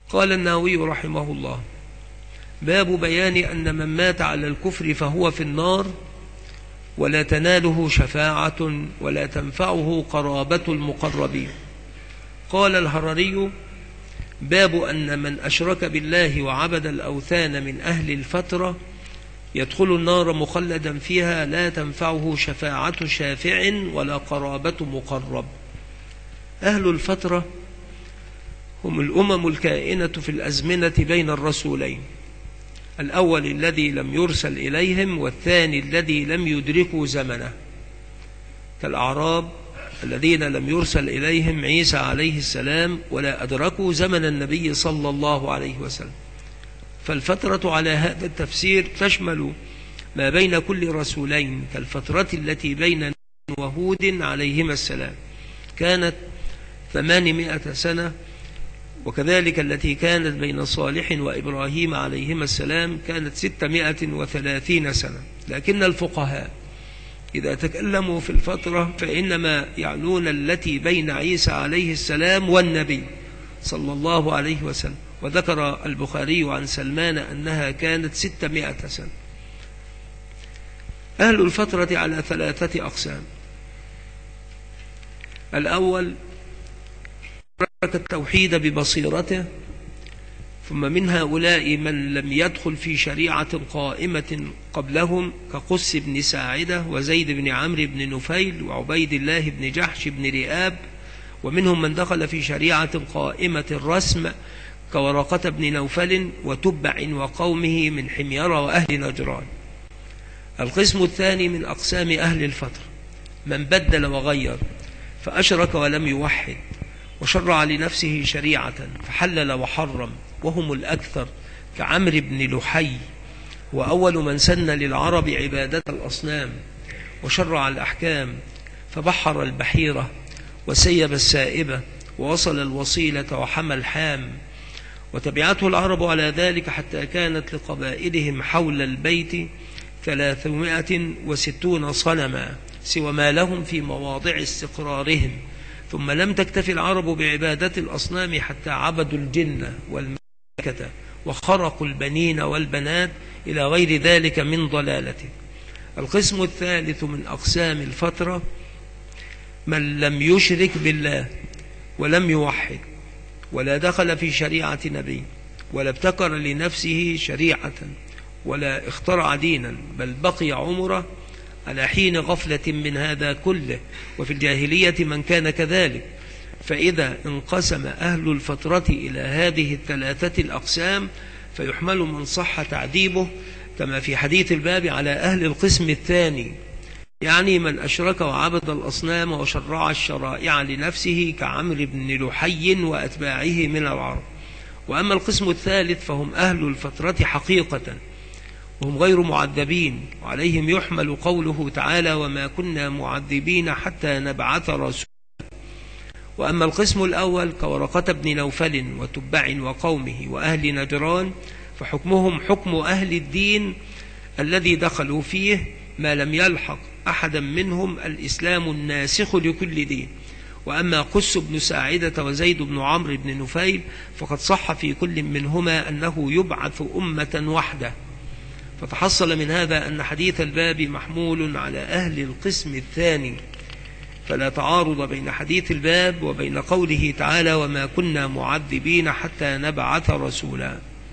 قال النووي رحمه الله: باب بيان أن من مات على الكفر فهو في النار ولا تناله شفاعة ولا تنفعه قرابة المقربين. قال الهرري: باب أن من أشرك بالله وعبد الأوثان من أهل الفترة يدخل النار مخلدا فيها لا تنفعه شفاعة شافع ولا قرابة مقرب. أهل الفترة هم الأمم الكائنة في الأزمنة بين الرسولين، الأول الذي لم يرسل إليهم، والثاني الذي لم يدركوا زمنه، كالأعراب الذين لم يرسل إليهم عيسى عليه السلام ولا أدركوا زمن النبي صلى الله عليه وسلم. فالفترة على هذا التفسير تشمل ما بين كل رسولين، كالفترة التي بين نوح وهود عليهما السلام كانت 800 سنة، وكذلك التي كانت بين صالح وإبراهيم عليهما السلام كانت 630 سنة. لكن الفقهاء إذا تكلموا في الفترة فإنما يعنون التي بين عيسى عليه السلام والنبي صلى الله عليه وسلم، وذكر البخاري عن سلمان أنها كانت 600 سنة. أهل الفترة على 3 أقسام: الأول ترك التوحيد ببصيرته، ثم من هؤلاء من لم يدخل في شريعة قائمة قبلهم كقس بن ساعدة وزيد بن عمرو بن نفيل وعبيد الله بن جحش بن رئاب، ومنهم من دخل في شريعة قائمة الرسم كورقة بن نوفل وتبع وقومه من حميرة وأهل نجران. القسم الثاني من أقسام أهل الفترة من بدل وغير فأشرك ولم يوحد وشرع لنفسه شريعة فحلل وحرم، وهم الأكثر كعمرو بن لحي، وأول من سن للعرب عبادة الأصنام وشرع الأحكام فبحر البحيرة وسيب السائبة ووصل الوصيلة وحمى الحام، وتبعته العرب على ذلك حتى كانت لقبائلهم حول البيت 360 صنما سوى ما لهم في مواضع استقرارهم. ثم لم تكتفي العرب بعبادة الأصنام حتى عبدوا الجن والملائكة وخرقوا البنين والبنات إلى غير ذلك من ضلالته. القسم الثالث من أقسام الفترة من لم يشرك بالله ولم يوحد ولا دخل في شريعة نبي ولا ابتكر لنفسه شريعة ولا اخترع دينا، بل بقي عمره على حين غفلة من هذا كله، وفي الجاهلية من كان كذلك. فإذا انقسم أهل الفترة إلى هذه 3 الأقسام فيحمل من صح تعذيبه كما في حديث الباب على أهل القسم الثاني، يعني من أشرك وعبد الأصنام وشرع الشرائع لنفسه كعمرو بن لحي وأتباعه من العرب. وأما القسم الثالث فهم أهل الفترة حقيقة وهم غير معذبين، وعليهم يحمل قوله تعالى: وما كنا معذبين حتى نبعث رسولا. وأما القسم الأول كورقة بن نوفل وتبع وقومه وأهل نجران فحكمهم حكم أهل الدين الذي دخلوا فيه ما لم يلحق أحدا منهم الإسلام الناسخ لكل دين. وأما قس بن ساعدة وزيد بن عمرو بن نفيل فقد صح في كل منهما أنه يبعث أمة وحده، فتحصل من هذا أن حديث الباب محمول على أهل القسم الثاني، فلا تعارض بين حديث الباب وبين قوله تعالى: وما كنا معذبين حتى نبعث رسولا.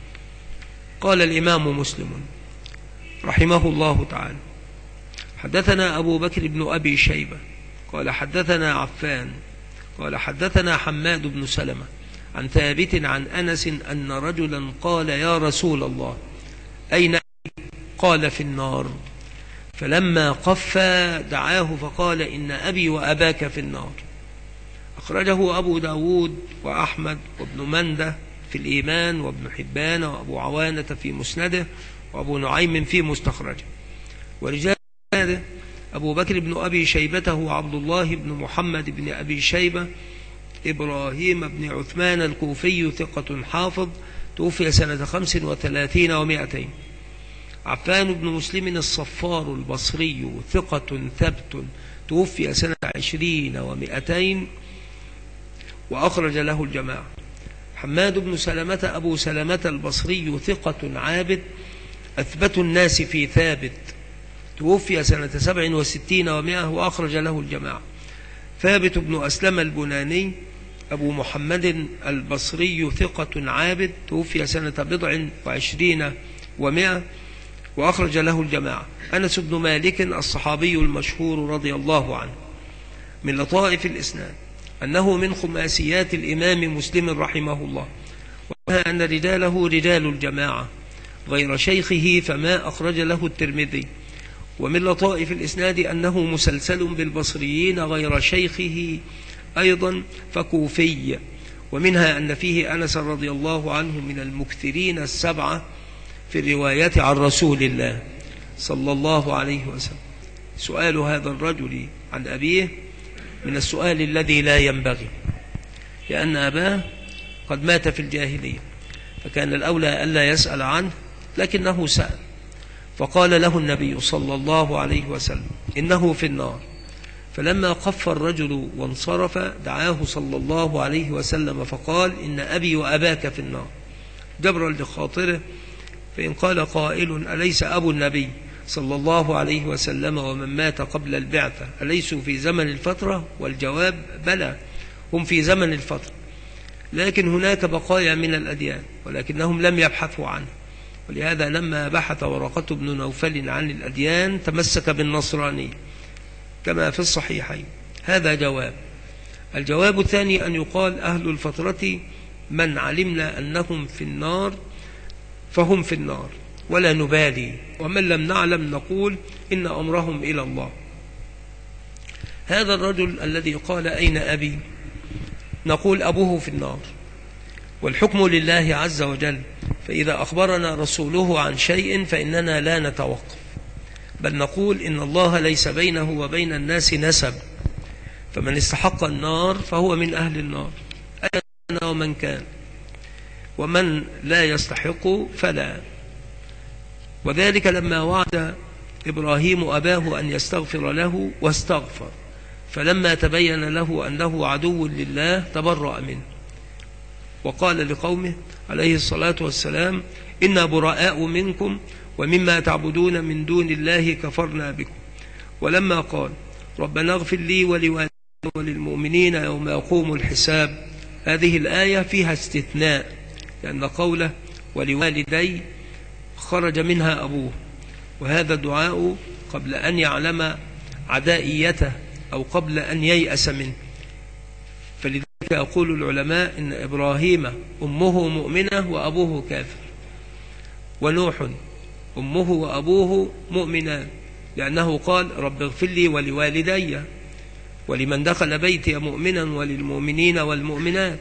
قال الإمام مسلم رحمه الله تعالى: حدثنا أبو بكر بن أبي شيبة قال حدثنا عفان قال حدثنا حماد بن سلمة عن ثابت عن أنس أن رجلا قال: يا رسول الله أين؟ قال: في النار. فلما قفى دعاه فقال: إن أبي وأباك في النار. أخرجه أبو داود وأحمد وابن منده في الإيمان وابن حبان وأبو عوانة في مسنده وأبو نعيم في مستخرجه. ورجال هذا أبو بكر بن أبي شيبة هو عبد الله بن محمد بن أبي شيبة إبراهيم بن عثمان الكوفي ثقة حافظ توفي سنة 35 و200. عفان بن مسلم الصفار البصري ثقة ثبت توفي سنة 20 و200 وأخرج له الجماعة. حماد بن سلمة أبو سلمة البصري ثقة عابد أثبت الناس في ثابت، توفي سنة 67 و100 وأخرج له الجماعة. ثابت بن أسلم البناني أبو محمد البصري ثقة عابد، توفي سنة 27 و100 وأخرج له الجماعة. أنس بن مالك الصحابي المشهور رضي الله عنه. من لطائف الإسناد أنه من خماسيات الإمام مسلم رحمه الله، وأنها أن رجاله رجال الجماعة غير شيخه فما أخرج له الترمذي. ومن لطائف الإسناد أنه مسلسل بالبصريين غير شيخه أيضا فكوفي. ومنها أن فيه أنس رضي الله عنه من المكثرين السبعة في الرواية عن رسول الله صلى الله عليه وسلم. سؤال هذا الرجل عن أبيه من السؤال الذي لا ينبغي، لأن أباه قد مات في الجاهلية، فكان الأولى ألا يسأل عنه، لكنه سأل، فقال له النبي صلى الله عليه وسلم إنه في النار. فلما قف الرجل وانصرف دعاه صلى الله عليه وسلم فقال إن أبي وأباك في النار، جبرا لخاطره. فإن قال قائل أليس أبو النبي صلى الله عليه وسلم ومن مات قبل البعثة أليسوا في زمن الفترة؟ والجواب بلى، هم في زمن الفترة، لكن هناك بقايا من الأديان ولكنهم لم يبحثوا عنه. ولهذا لما بحث ورقة بن نوفل عن الأديان تمسك بالنصراني كما في الصحيحين. هذا جواب. الجواب الثاني أن يقال أهل الفترة من علمنا أنهم في النار فهم في النار ولا نبالي، ومن لم نعلم نقول إن أمرهم إلى الله. هذا الرجل الذي قال أين أبي، نقول أبوه في النار، والحكم لله عز وجل، فإذا أخبرنا رسوله عن شيء فإننا لا نتوقف، بل نقول إن الله ليس بينه وبين الناس نسب، فمن استحق النار فهو من أهل النار أنا ومن كان، ومن لا يستحق فلا. وذلك لما وعد إبراهيم أباه أن يستغفر له واستغفر، فلما تبين له أنه عدو لله تبرأ منه، وقال لقومه عليه الصلاة والسلام إنا براء منكم ومما تعبدون من دون الله كفرنا بكم. ولما قال ربنا اغفر لي ولوالدي وللمؤمنين يوم يقوم الحساب، هذه الآية فيها استثناء، لأن قوله ولوالدي خرج منها أبوه، وهذا الدعاء قبل أن يعلم عدائيته أو قبل أن ييأس منه. فلذلك يقول العلماء إن إبراهيم أمه مؤمنة وأبوه كافر، ونوح أمه وأبوه مؤمنان، لأنه قال رب اغفر لي ولوالدي ولمن دخل بيتي مؤمنا وللمؤمنين والمؤمنات،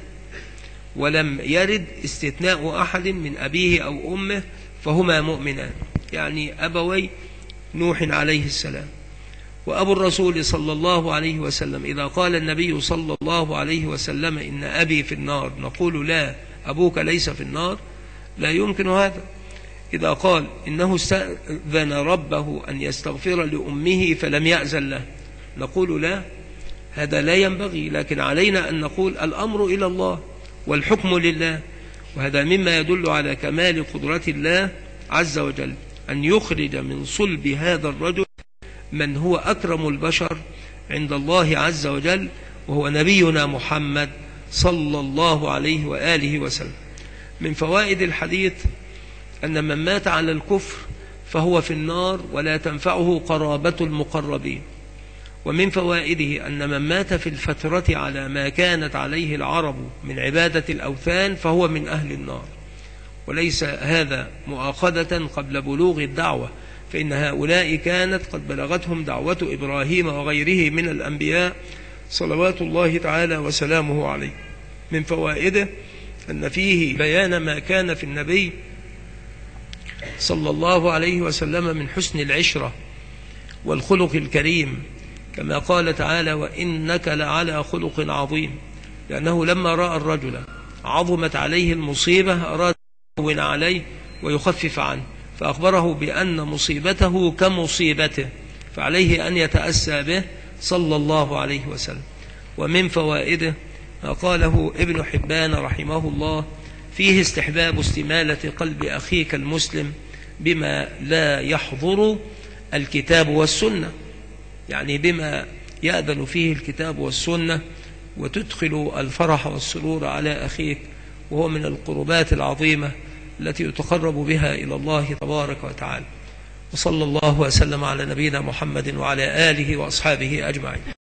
ولم يرد استثناء أحد من أبيه أو أمه فهما مؤمنان، يعني أبوي نوح عليه السلام. وأبو الرسول صلى الله عليه وسلم إذا قال النبي صلى الله عليه وسلم إن أبي في النار نقول لا، أبوك ليس في النار، لا يمكن هذا. إذا قال إنه استأذن ربه أن يستغفر لأمه فلم يأذن له نقول لا، هذا لا ينبغي، لكن علينا أن نقول الأمر إلى الله والحكم لله. وهذا مما يدل على كمال قدرة الله عز وجل أن يخرج من صلب هذا الرجل من هو أكرم البشر عند الله عز وجل، وهو نبينا محمد صلى الله عليه وآله وسلم. من فوائد الحديث أن من مات على الكفر فهو في النار ولا تنفعه قرابة المقربين. ومن فوائده أن من مات في الفترة على ما كانت عليه العرب من عبادة الأوثان فهو من أهل النار، وليس هذا مؤاخذة قبل بلوغ الدعوة، فإن هؤلاء كانت قد بلغتهم دعوة إبراهيم وغيره من الأنبياء صلوات الله تعالى وسلامه عليه. من فوائده أن فيه بيان ما كان في النبي صلى الله عليه وسلم من حسن العشرة والخلق الكريم، كما قال تعالى وإنك لعلى خلق عظيم، لأنه لما رأى الرجل عظمت عليه المصيبة أراد أن يهون عليه ويخفف عنه، فأخبره بأن مصيبته كمصيبته، فعليه أن يتأسى به صلى الله عليه وسلم. ومن فوائده ما قاله ابن حبان رحمه الله فيه استحباب استمالة قلب أخيك المسلم بما لا يحضر الكتاب والسنة، يعني بما يأذن فيه الكتاب والسنة، وتدخل الفرح والسرور على أخيك، وهو من القربات العظيمة التي يتقرب بها إلى الله تبارك وتعالى. وصلى الله وسلم على نبينا محمد وعلى آله وأصحابه أجمعين.